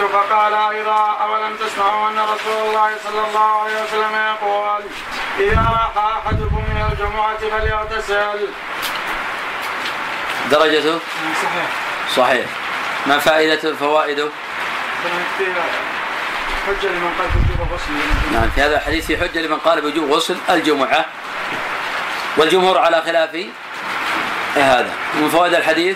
فقال أيضا أولم تسمعوا أن رسول الله صلى الله عليه وسلم يقول إذا راح أحدكم من الجمعة فليغتسل. درجته صحيح. ما فائدته فوائده؟ حجة لمن قال بوجوب غسل. نعم، في هذا الحديث في حجة لمن قال بوجوب غسل الجمعة، والجمهور على خلاف هذا. ومن فوائد الحديث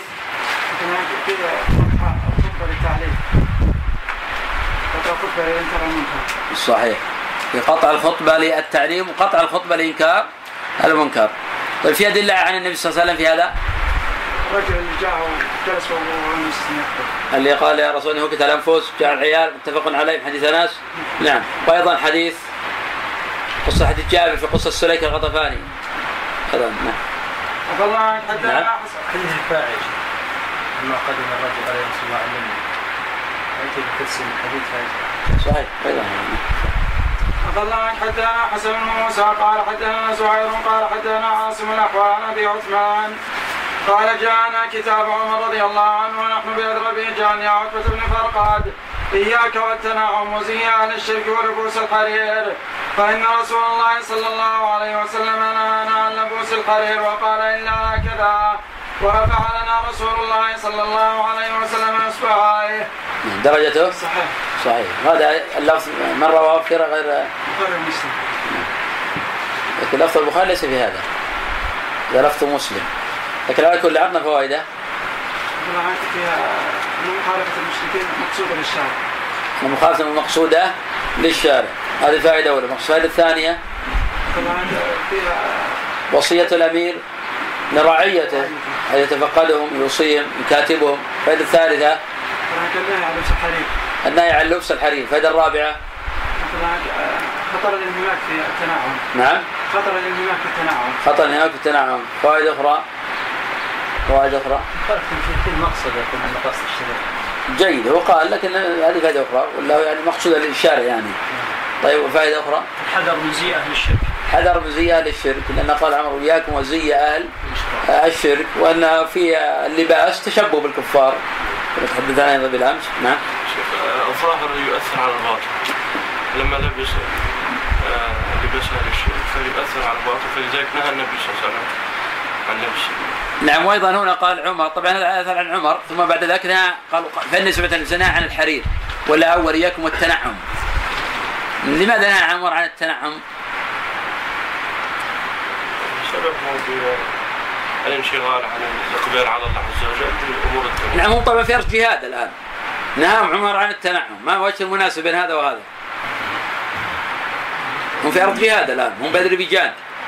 صحيح في قطع الخطبة للتعليم وقطع الخطبة لإنكار المنكر. طيب في أدلة عن النبي صلى الله عليه وسلم في هذا؟ الرجل اللي جاء وجلس وهو اللي قال يا رسول الله هكت الأنفس جاء العيال متفق عليه من حديث أنس. نعم. وأيضا حديث قصة حديث جابر في قصة سليك الغطفاني هذا. نعم. والله حتى نعم. حديث الفاعل لما قدم الرجل عليه رسول الله عليه أنت بتفسير الحديث هذا صحيح. أيضا الله حتى حسن بن موسى قال حدثنا زهير قال حدثنا عاصم الأحوال أبي عثمان قال جاءنا كتاب عمر رضي الله عنه ونحن بأدربه جاءني عتبة بن فرقاد إياك والتنعم وزي أهل الشرك ولبوس الحرير فإن رسول الله صلى الله عليه وسلم نهانا عن لبوس الحرير وقال إلا هكذا ورفع لنا رسول الله صلى الله عليه وسلم إصبعيه. درجته صحيح. هذا اللفظ من رواه في غير مسلم، لكن لفظ البخاري ليس في هذا لفظ مسلم. لكن على كل عرضنا فوائده فيها مخالفة المشركين مقصودة للشارع. المخالفة المقصودة للشارع هذه فائدة أولى. الفائدة الثانية فيها وصية الأمير لرعيته أن يتفقدهم يوصيهم يكاتبهم. الفائدة الثالثة النهي عن لبس الحرير. الفائدة الرابعة خطر الانهماك في التنعم. نعم. خطر الانهماك في التنعم. خطر الانهماك في التنعم. فوائد أخرى في المقصد يكون المقاصد الشرعية. جيد. هو قال لكن هذه فائدة أخرى ولا يعني مقصودة للشارع يعني. طيب فائدة أخرى حذر من زي أهل الشرك. حذر من زي أهل الشرك لأن قال عمر وإياكم وزي أهل الشرك وأن في اللباس تشبه بالكفار. تحدثنا أيضا بالأمس. نعم. الظاهر يؤثر على الباطن لما لبس أهل الشرك فيؤثر على الباطن فلذلك نهى النبي صلى الله عليه وسلم عن لبس. نعم. وأيضا هنا قال عمر طبعا هذا أثر عن عمر ثم بعد ذلك قال فإن نسبة الزنا عن الحرير ولا أول إياكم والتنعم. لماذا نهى عمر عن التنعم؟ سببه الانشغال عن الإقبال على الله عز وجل في أمور الدنيا. نعم. هم طبعا في جهاد الآن. نهى عمر عن التنعم. ما وجه المناسبة بين هذا وهذا؟ هم في أرض جهاد الآن. هم بأذربيجان.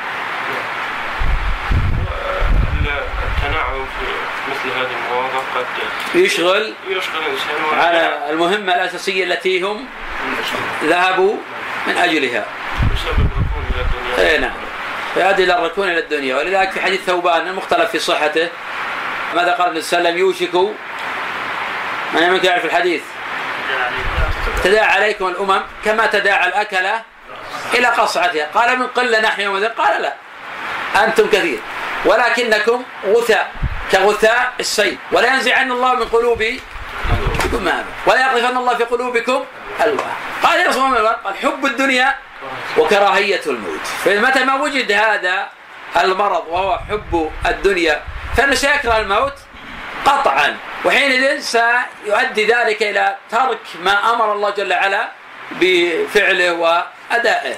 التنعم في مثل هذه المواضع قد يشغل الإنسان على المهمة الأساسية التي هم ذهبوا من أجلها. بسبب الركون إلى الدنيا. نعم. فهذه إلى الركون إلى الدنيا. ولذلك في حديث ثوبان المختلف في صحته ماذا قال النبي صلى الله عليه وسلم؟ يوشك من يمكن يعرف الحديث تداعى عليكم الأمم كما تداعى الأكلة إلى قصعتها. قال من قلة نحن يومئذ؟ قال لا أنتم كثير ولكنكم غثاء كغثاء السيل ولا ينزعن الله من قلوبكم هذا ولا يقذفن الله في قلوبكم الوهن. قال يا رسول الله قال حب الدنيا وكراهية الموت. فمتى ما وجد هذا المرض وهو حب الدنيا فإنه سيكره الموت قطعا وحينئذ سيؤدي ذلك إلى ترك ما أمر الله جل وعلا بفعله وأدائه.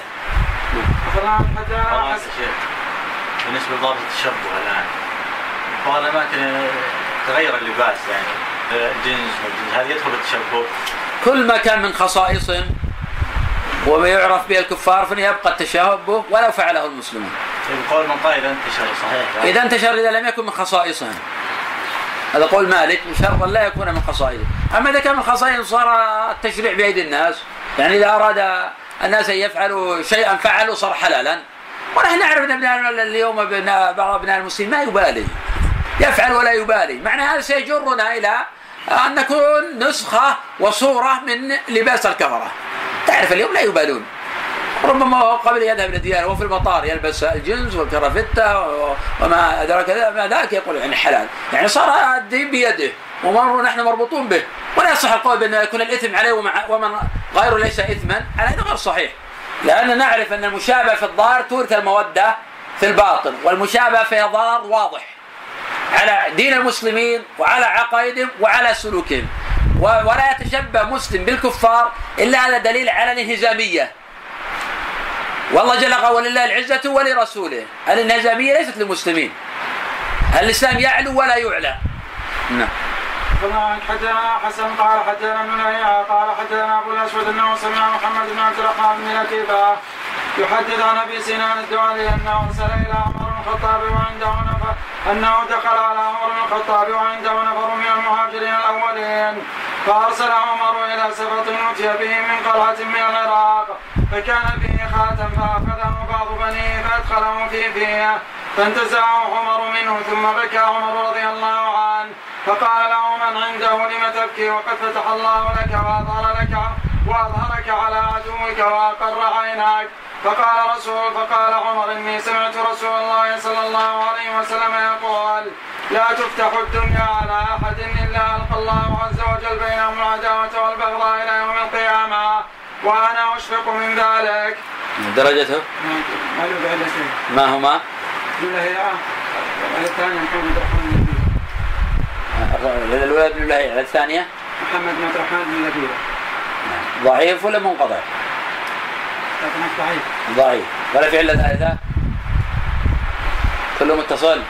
بالنسبة لضابط التشبه الآن هو الأماكن تغير اللباس يعني الجنس هذا يدخل التشبه. كل ما كان من خصائصهم وما يعرف به الكفار فليبقى التشابه ولو فعله المسلمون. قول من قائل انتشر صحيح. إذا انتشر إذا لم يكن من خصائصهم هذا قول مالك شرطا لا يكون من خصائصه. أما إذا كان من خصائص صار التشريع بيد الناس يعني إذا أراد الناس أن يفعلوا شيئا فعلوا صار حلالا. ونحن نعرف أن اليوم بعض أبناء المسلمين ما يبالي يفعل ولا يبالي. معنى هذا سيجرنا إلى أن نكون نسخة وصورة من لباس الكفرة. تعرف اليوم لا يبالون ربما هو قبل يذهب إلى الديار وفي المطار يلبس الجنس والكرافتة وما أدراك ما ذاك يقول يعني حلال يعني صار الدين بيده وأمر نحن مربوطون به، ولا يصح القول بأن يكون الإثم عليه ومن غيره ليس إثما، على هذا غير صحيح، لأن نعرف أن المشابهة في الظاهر تورث المودة في الباطن، والمشابهة فيها ضرر واضح على دين المسلمين وعلى عقائدهم وعلى سلوكهم، ولا يتشبه مسلم بالكفار إلا هذا دليل على الانهزامية، والله جل وعلا ولله العزة ولرسوله. الانهزامية ليست للمسلمين، الإسلام يعلو ولا يعلى. نعم. حدثنا حسن قال حدثنا ابن لهيعة قال حدثنا ابو الاسود انه سمع محمد بن عبد الرحمن بن لكيبة يحدث عن ابي سنان الدولي انه ارسل الى عمر بن الخطاب وعنده نفر، انه دخل على عمر بن الخطاب وعنده نفر من المهاجرين الاولين، فارسل عمر الى سبط اتي به من قلعة من العراق، فكان فيه خاتم فاخذه بعض بنيه فادخله في فيه، فانتزعه عمر منه، ثم بكى عمر رضي الله عنه، فقال له من عنده لم تبكي وقد فتح الله لك وأظهرك على عدوك وأقر عينك. فقال عمر إني سمعت رسول الله صلى الله عليه وسلم يقول لا تفتح الدنيا على أحد إلا ألقى الله عز وجل بينهم العداوة والبغضاء إلى يوم القيامة، وأنا أشفق من ذلك. درجته ما هما؟ الثانية محمد الرحمن الولد بن لهيعة، الثانية محمد بن عبد الرحمن بن لبيبة. ضعيف ولا منقطع؟ ضعيف. ولا في علة ثالثة؟ كله متصل؟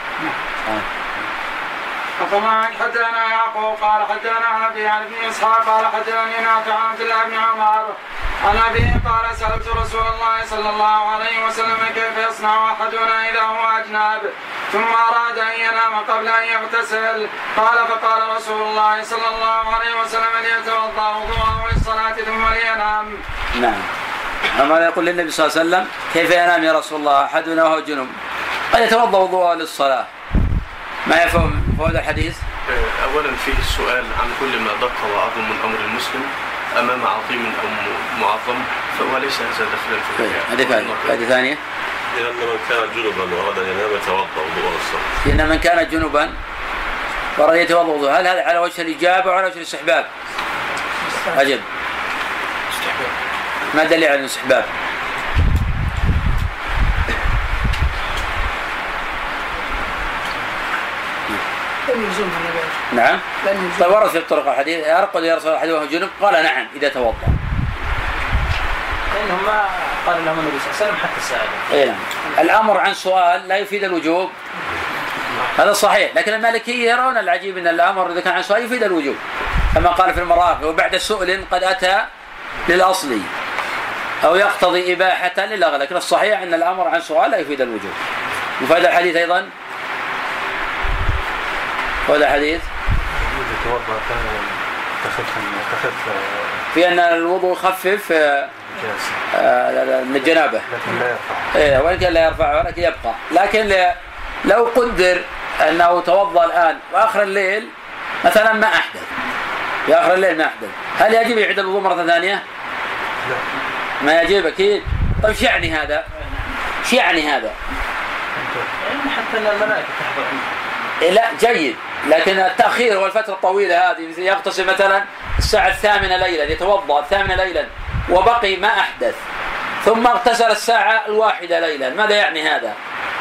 فما حدثنا يعقوب قال حدثنا أبي عن ابن إسحاق قال حدثني نافع عن عبد الله بن عمر عن أبيه قال سألت رسول الله صلى الله عليه وسلم كيف يصنع أحدنا إذا هو أجنب ثم أراد أن ينام قبل أن يغتسل، قال فقال رسول الله صلى الله عليه وسلم ليتوضأ وضوءه للصلاة ثم لينام. نعم. عمر يقول للنبي صلى الله عليه وسلم كيف ينام يا رسول الله أحدنا وهو جنب؟ قال يتوضأ وضوءه للصلاة. ما يفهم هذا الحديث؟ أولا فيه السؤال عن كل ما دق وعظم من أمر المسلم أمام عظيم أو معظم، فوليس هذا دخلا في هذه ثانية. إن من كان جنبا وأراد أن ينام يتوضأ وضوءه للصلاة. إن من كان جنبا وأراد يتوضأ وضوءه، هل هذا على وجه الإجابة وعلى وجه الاستحباب؟ أجب. ما دليل على الاستحباب؟ نعم. طيب ورد في الطرق الحديث أرقد يا رسول الله أحد وهو جنب؟ قال نعم إذا توضأ. لأنهم ما قال لهم النبي صلى الله عليه وسلم حتى السائل. إيه نعم. الأمر عن سؤال لا يفيد الوجوب، هذا صحيح، لكن المالكية يرون العجيب أن الأمر إذا كان عن سؤال يفيد الوجوب، كما قال في المراقي وبعد سؤل قد أتى للأصل أو يقتضي إباحة للأغلى، لكن الصحيح أن الأمر عن سؤال لا يفيد الوجوب. وفاد الحديث أيضا هذا حديث في أن الوضوء يخفف من الجنابة، وإن كان لا يرفعه ولكن يبقى، لكن لو قدر أنه توضأ الآن وآخر الليل مثلا ما أحدث، في آخر الليل ما أحدث، هل يجب يعيد الوضوء مرة ثانية؟ ما يجب أكيد. طيب شو يعني هذا؟ شو يعني هذا؟ حتى أن الملائكة تحضر. لا جيد، لكن التأخير والفترة الطويلة هذه يغتسل مثلا الساعة 8 ليلا، يتوضأ 8 ليلا وبقي ما أحدث، ثم اغتسل الساعة 1 ليلا، ماذا يعني هذا؟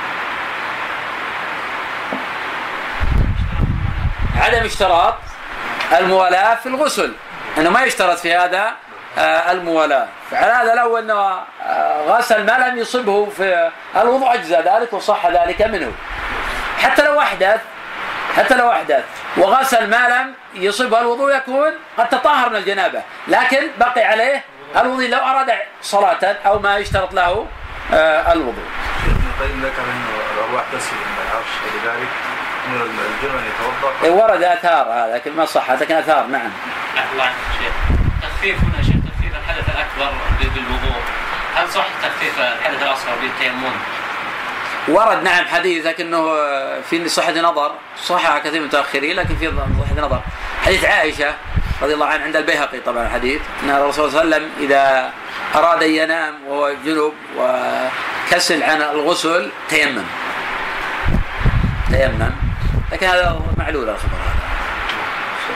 عدم اشتراط الموالاة في الغسل، أنه ما يشترط في هذا الموالاة، فعلى هذا لو أنه غسل ما لم يصبه في الوضوء أجزاء ذلك وصح ذلك منه، حتى لو أحدث وغسل ما لم يصبه الوضوء يكون قد تطهر من الجنابة، لكن بقي عليه الوضوء لو أراد صلاة أو ما يشترط له الوضوء. ورد آثار هذا لكن ما صح، لكن آثار. نعم. الله عنك شيخ، تخفيف هنا شيخ، تخفيف الحدث الأكبر بالوضوء، هل صح تخفيف الحدث الأصغر بالتيمم؟ ورد نعم حديث، لكنه في صحة نظر، صحة كثير من المتأخرين، لكن في صحة نظر حديث عائشة رضي الله عنها عند البيهقي طبعا الحديث، أن الرسول صلى الله عليه وسلم إذا أراد أن ينام وهو جنب وكسل عن الغسل تيمم، لكن هذا معلول الخبر هذا.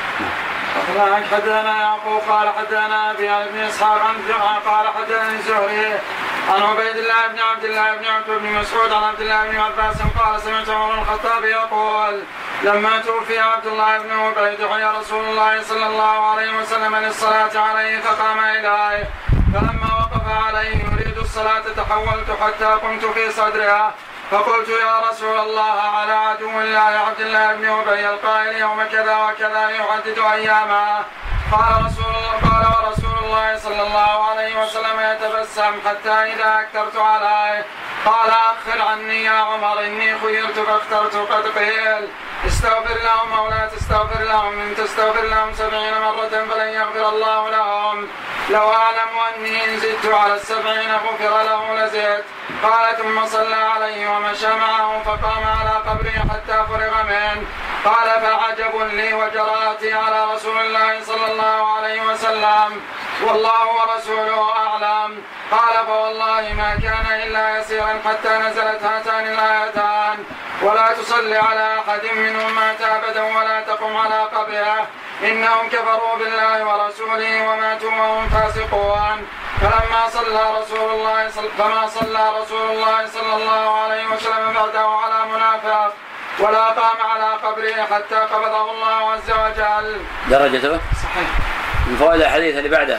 الله حدثنا يعقوب قال حدثنا ابي عن ابن اسحاق عن قال حدثني الزهري عن عبيد الله بن عبد الله بن عتبة بن مسعود عن عبد الله بن عباس قال سمعت عمر بن الخطاب يقول لما توفي عبد الله بن عبيد حي رسول الله صلى الله عليه وسلم للصلاة عليه فقام إليه فلما وقف عليه يريد الصلاة تحولت حتى قمت في صدرها فقلت يا رسول الله على عدو الله عبد الله بن عبيد القائل يوم كذا وكذا يحدد أياما قال ورسول الله صلى الله عليه وسلم يتبسم حتى إذا أكثرت عليه قال أخر عني يا عمر إني خيرت فاخترت قد قيل استغفر لهم أو لا تستغفر لهم إن تستغفر لهم 70 مرة فلن يغفر الله لهم لو أعلم أني إن زدت على 70 غفر له لزدت قال ثم صلى عليه ومشى معه فقام على قبره حتى فرغ منه قال فعجب لي وجراتي على رسول الله صلى الله عليه وسلم والله ورسوله أعلم قال فوالله ما كان إلا يسيرا حتى نزلت هاتان الآيتان ولا تصلي على أحد منهم مات أبدا ولا تقم على قبره إنهم كفروا بالله ورسوله وماتوا وهم فاسقون فما صلى رسول الله صلى الله عليه وسلم بعده على منافق ولا قام على قبره حتى قبضه الله عز وجل. درجته صحيح. من فوائد الحديث اللي بعده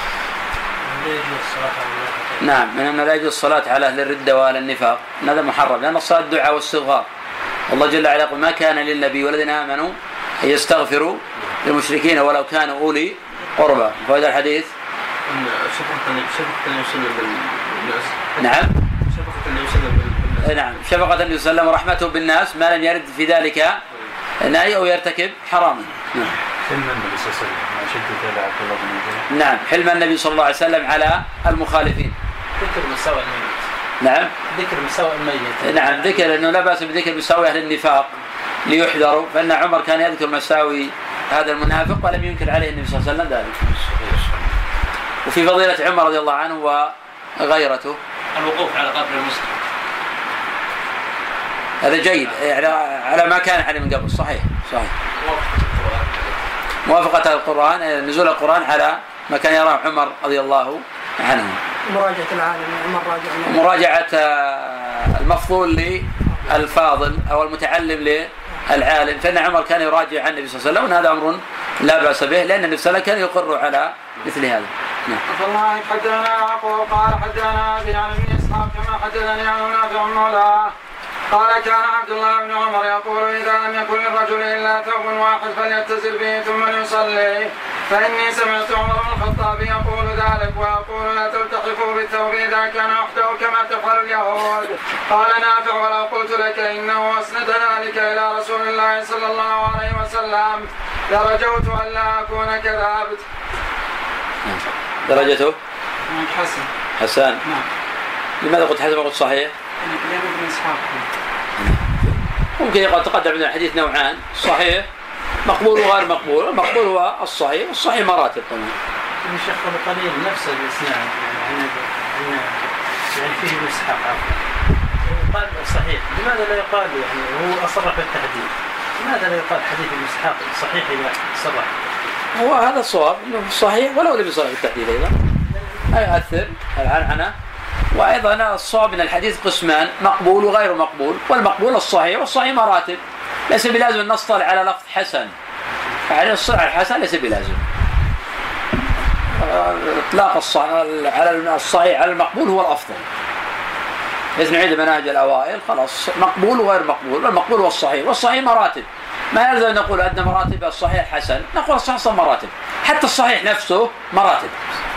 نعم من أنه لا يجوز الصلاة على أهل الردة وأهل النفاق هذا محرم لأن الصلاة دعاء واستغفار الله جل وعلا يقول ما كان للنبي والذين آمنوا أن يستغفروا للمشركين ولو كانوا أولي قربى. فوائد الحديث نعم شفقة يسلم ورحمته بالناس ما لم يرد في ذلك نهي أو يرتكب حراما. حلم النبي صلى الله عليه وسلم نعم حلم النبي صلى الله عليه وسلم على المخالفين. ذكر مساوئ الميت. نعم ذكر مساوئ الميت. نعم ذكر أنه لا بأس بذكر مساوئ أهل النفاق ليحذروا فإن عمر كان يذكر مساوي هذا المنافق ولم ينكر عليه النبي صلى الله عليه وسلم ذلك. وفي فضيلة عمر رضي الله عنه وغيرته الوقوف على قبر المسلم هذا جيد على ما كان عليه من قبل. صحيح موافقة القرآن نزول القرآن على ما كان يراه عمر رضي الله عنه. مراجعة العالم مراجعة المفضول للفاضل أو المتعلم للعالم فإن عمر كان يراجع عن النبي صلى الله عليه وسلم وهذا أمر لا بأس به لأن النبي صلى الله عليه وسلم كان يقر على مثل هذا. الله حدثنا يعقوب قال حدثنا ابي عن ابن اسحاق كما حدثني عن نافع مولاه قال كان عبد الله بن عمر يقول اذا لم يكن للرجل الا ثوب واحد فليتزر به ثم ليصلي فاني سمعت عمر بن الخطاب يقول ذلك ويقول لا تلتحفوا بالثوب اذا كان وحده كما تفعل اليهود. قال نافع ولو قلت لك انه اسند ذلك الى رسول الله صلى الله عليه وسلم لرجوت ان لا اكون كذبت. درجته حسن. نعم. لماذا قلت حسن وقلت صحيح؟ ممكن يقول تقدم عندنا الحديث نوعان صحيح مقبول وغير مقبول. المقبول هو الصحيح والصحيح مراتب طبعا. الشيخ القليل نفس الاسناد يعني فيه مسحق يقال صحيح لماذا لا يقال يعني هو أصرح بالتحديد لماذا لا يقال حديث المسحق صحيح إذا صرح؟ هو هذا الصواب انه صحيح ولو لم يصرح بالتحديد ايضا يؤثر العنعنه. وايضا الصواب من الحديث قسمان مقبول وغير مقبول والمقبول الصحيح والصحيح مراتب ليس بلازم النص طالع على لفظ حسن يعني الصحيح الحسن ليس بلازم. اطلاق الصحيح على المقبول هو الافضل. إذا نعيد مناهج الاوائل خلاص مقبول وغير مقبول والمقبول والصحيح والصحيح مراتب ما يلزم نقول أن مراتب الصحيح حسن نقول الصحيح مراتب حتى الصحيح نفسه مراتب.